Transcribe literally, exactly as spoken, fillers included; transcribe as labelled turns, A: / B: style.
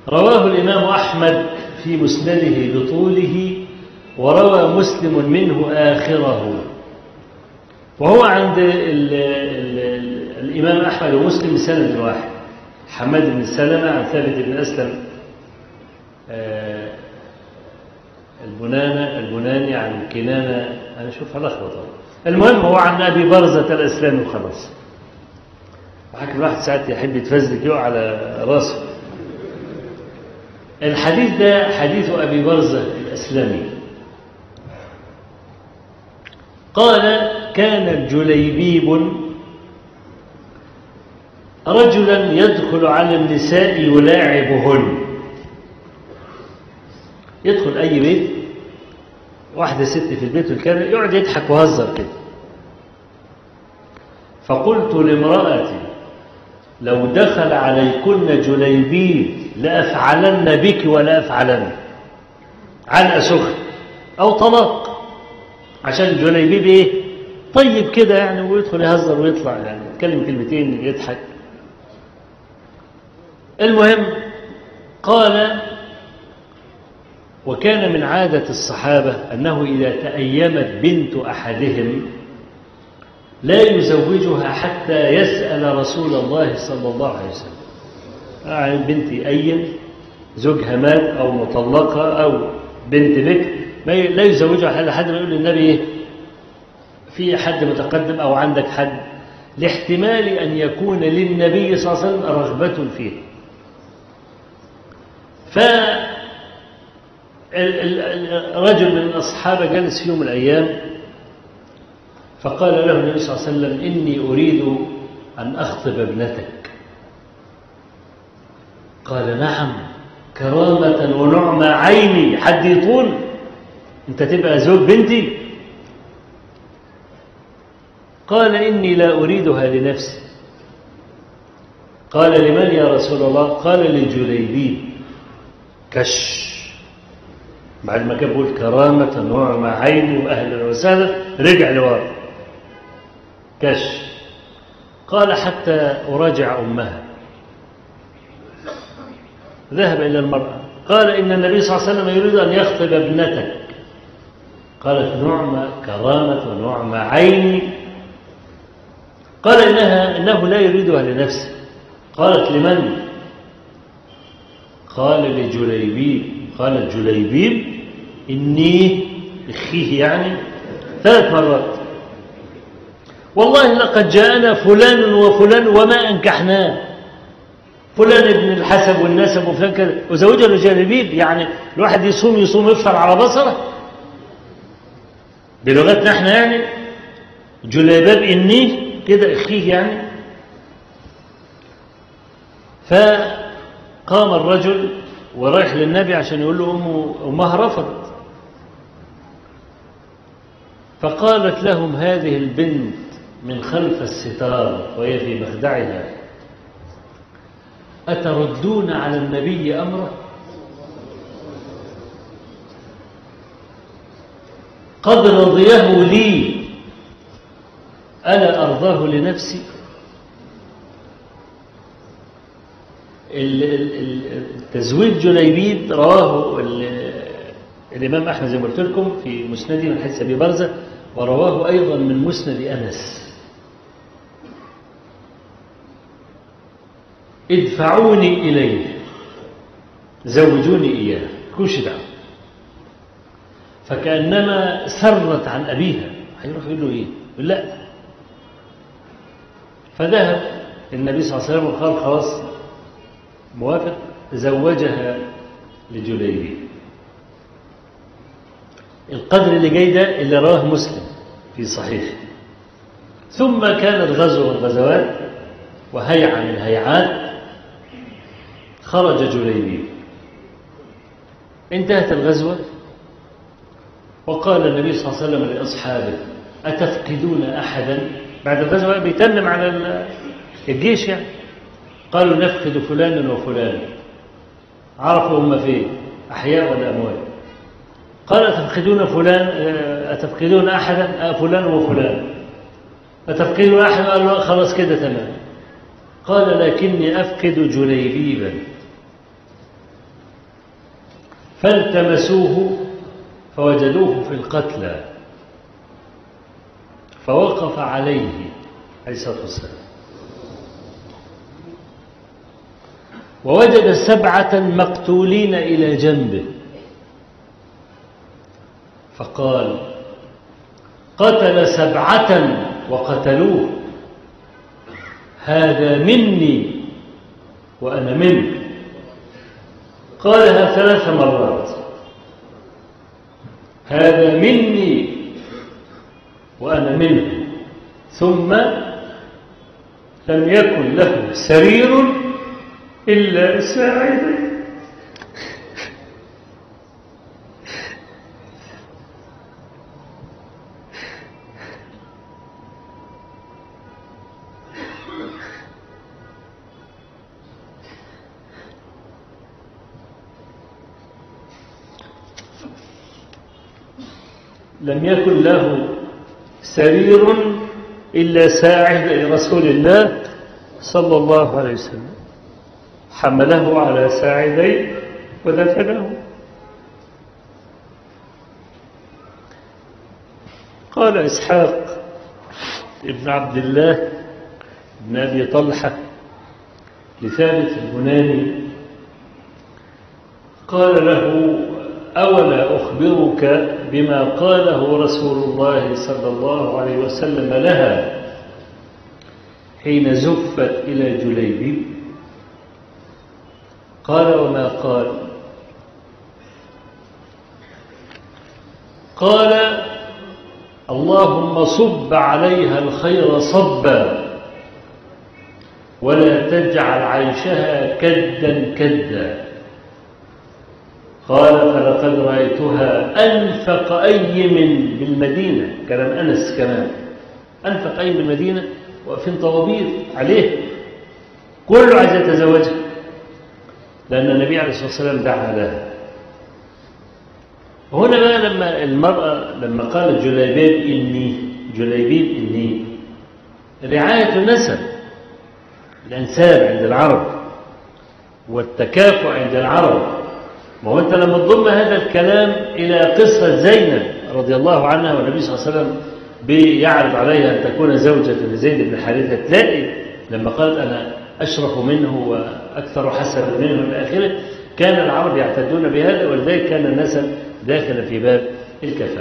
A: رواه الإمام أحمد في مسنده بطوله، وروى مسلم منه آخره. وهو عند ال ال ال الإمام أحمد ومسلم سند واحد، حماد بن سلمة عن ثابت بن أسلم آه البنانة البناني عن كنانة، أنا أشوف هلخبطه. المهم هو عن أبي برزة الأسلامي وخلاص. وحكي الواحد ساعات يحب يتفزلك يقع على راسه. الحديث ده حديث أبي برزة الأسلامي قال: كان جليبيب رجلا يدخل على النساء يلاعبهن. يدخل أي بيت، واحدة ست في البيت والكلام، يقعد يضحك ويهزر كده. فقلت لامرأتي: لو دخل عليكن جليبيب لأفعلن بك ولا أفعلن. علقة سخن أو طلاق، عشان جليبيب إيه؟ طيب كده يعني، ويدخل يهزر ويطلع يعني يتكلم كلمتين يضحك. المهم قال: وكان من عادة الصحابة أنه إذا تأيمت بنت أحدهم لا يزوجها حتى يسأل رسول الله صلى الله عليه وسلم. يعني بنتي أيم زوجها مات أو مطلقة أو بنت بكر لا يزوجها لحد ما يقول للنبي إيه؟ في حد متقدم أو عندك حد، لاحتمال أن يكون للنبي صلى الله عليه وسلم رغبة فيه. فرجل من الأصحاب جلس في يوم من الأيام فقال له النبي صلى الله عليه وسلم: إني أريد أن أخطب ابنتك. قال: نعم، كرامة ونعمة عيني، حد يطول أنت تبقى زوج بنتي؟ قال: إني لا أريدها لنفسي. قال: لمن يا رسول الله؟ قال: لجليبيب. كش بعد ما كان بيقول كرامة ونعمة عيني وأهلا وسهلا، رجع لورا كش. قال: حتى أراجع أمها. ذهب إلى المرأة قال: إن النبي صلى الله عليه وسلم يريد أن يخطب ابنتك. قالت: نعمة، كرامة ونعمة عيني. قال: إنها إنه لا يريدها لنفسه. قالت: لمن؟ قال: لجليبيب. قالت جليبيب: إني أخيه، يعني ثلاث مرات. والله لقد جاءنا فلان وفلان وما أنكحناه، فلان ابن الحسب والنسب وفلان كذا، وزوجها لجليبيب. يعني الواحد يصوم يصوم يفطر على بصره بلغتنا احنا، يعني جليباب إني كده أخيه يعني. فقام الرجل ورايح للنبي عشان يقول له أمه أمها رفضت. فقالت لهم هذه البنت من خلف الستار وهي في مخدعها: أتردون على النبي أمره؟ قد رضيه لي، ألا أرضاه لنفسي؟ التزويج جليبيب رواه الإمام أحمد زي ما قلت لكم في مسنده من حديث أبي برزة، ورواه أيضا من مسند أنس: ادفعوني إليه، زوجوني إياه، كوش دعوة. فكأنما سرت عن أبيها، هيروح يقول له إيه؟ يقول لا. فذهب النبي صلى الله عليه وسلم وقال: خلاص موافق، زوجها لجليبيب. القدر اللي جاي ده اللي رواه مسلم في صحيح. ثم كانت غزوة من الغزوات وهيعة من الهيعات، خرج جليبيب. انتهت الغزوة وقال النبي صلى الله عليه وسلم لأصحابه: أتفقدون أحدا؟ بعد الغزوة بيتمم على الجيش يعني. قالوا: نفقد فلانا وفلانا. عرفوا هم فين، أحياء ولا أموات. قال: أتفقدون فلان أتفقدون أحدا؟ فلان وفلان. أتفقدون أحدا؟ قالوا: خلاص كده تمام. قال: لكني أفقد جليبيبا. فالتمسوه فوجدوه في القتلى، فوقف عليه عليه الصلاة والسلام، ووجد سبعة مقتولين إلى جنبه، فقال: قتل سبعة وقتلوه، هذا مني وأنا منه. قالها ثلاث مرات: هذا مني وأنا منه. ثم لم يكن له سرير إلا ساعدي. لم يكن له سرير إلا ساعد رسول الله صلى الله عليه وسلم، حمله على ساعديه ودفنه. قال إسحاق ابن عبد الله بن أبي طلحة لثابت البناني قال له: أولا أخبرك بما قاله رسول الله صلى الله عليه وسلم لها حين زفت إلى جليبيب؟ قال: وما قال؟ قال: اللهم صب عليها الخير صبا ولا تجعل عيشها كدا كدا. قال: فلقد رأيتها أنفق أيم بالمدينة، كلام أنس كمان، أنفق أيم بالمدينة واقفين طوابير عليه، كله عايز يتزوجها، لأن النبي عليه الصلاة والسلام دعا لها. هنا بقى لما المرأة لما قالت جليبيب إني جليبيب إني، رعاية النسب، الأنساب عند العرب والتكافؤ عند العرب. ما هو أنت لما تضم هذا الكلام إلى قصة زينب رضي الله عنها والنبي صلى الله عليه وسلم بيعرض عليها أن تكون زوجة لزيد بن حارثة، تلاقي لما قالت أنا أشرف منه وأكثر حسنا منه إلى آخره، كان العرب يعتدون بهذا، ولذلك كان النسب داخل في باب الكفاءة.